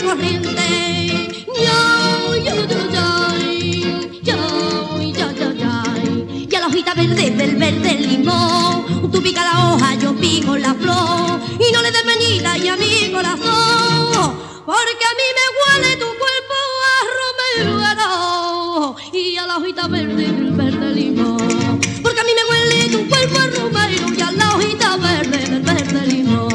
corriente. Yo, yo, yo, yo, yo, yo, yo, yo. Y a la hojita verde del verde limón, tú pica la hoja, yo pico la flor, y no le des venida y a mi corazón, porque a mí me huele tu cuerpo a romero, y a la hojita verde del verde limón, porque a mí me huele tu cuerpo a romero, y a la hojita verde del verde limón.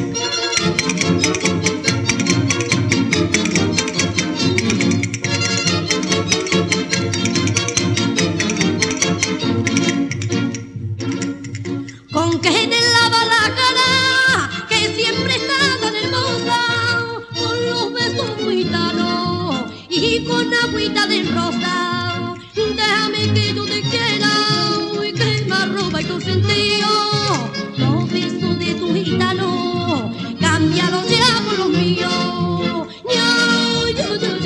Con que te lava la cara, que siempre está tan hermosa, con los besos gitanos y con agüita de rosa. Déjame que yo te quiera y que me arroba y consentido. Los besos de tu gitano, cámbialos ya por los míos. Yo, yo, yo,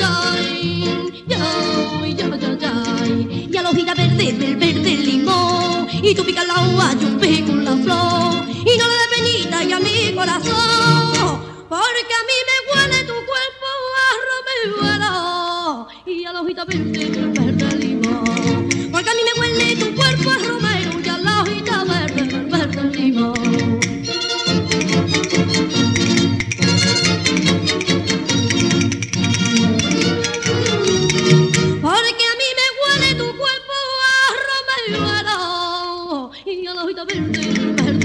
yo, yo, yo, yo. Y a la hojita verde del verde limón, y tú picas la uva, yo pico la flor, y no le des penita y a mi corazón, porque a mí me huele tu cuerpo a romero, y a la hojita verde del verde limón, porque a mí me huele tu cuerpo a romero, y a la hojita verde del verde limón. Porque a mí me huele tu cuerpo a romero, y a la hojita verde, verde.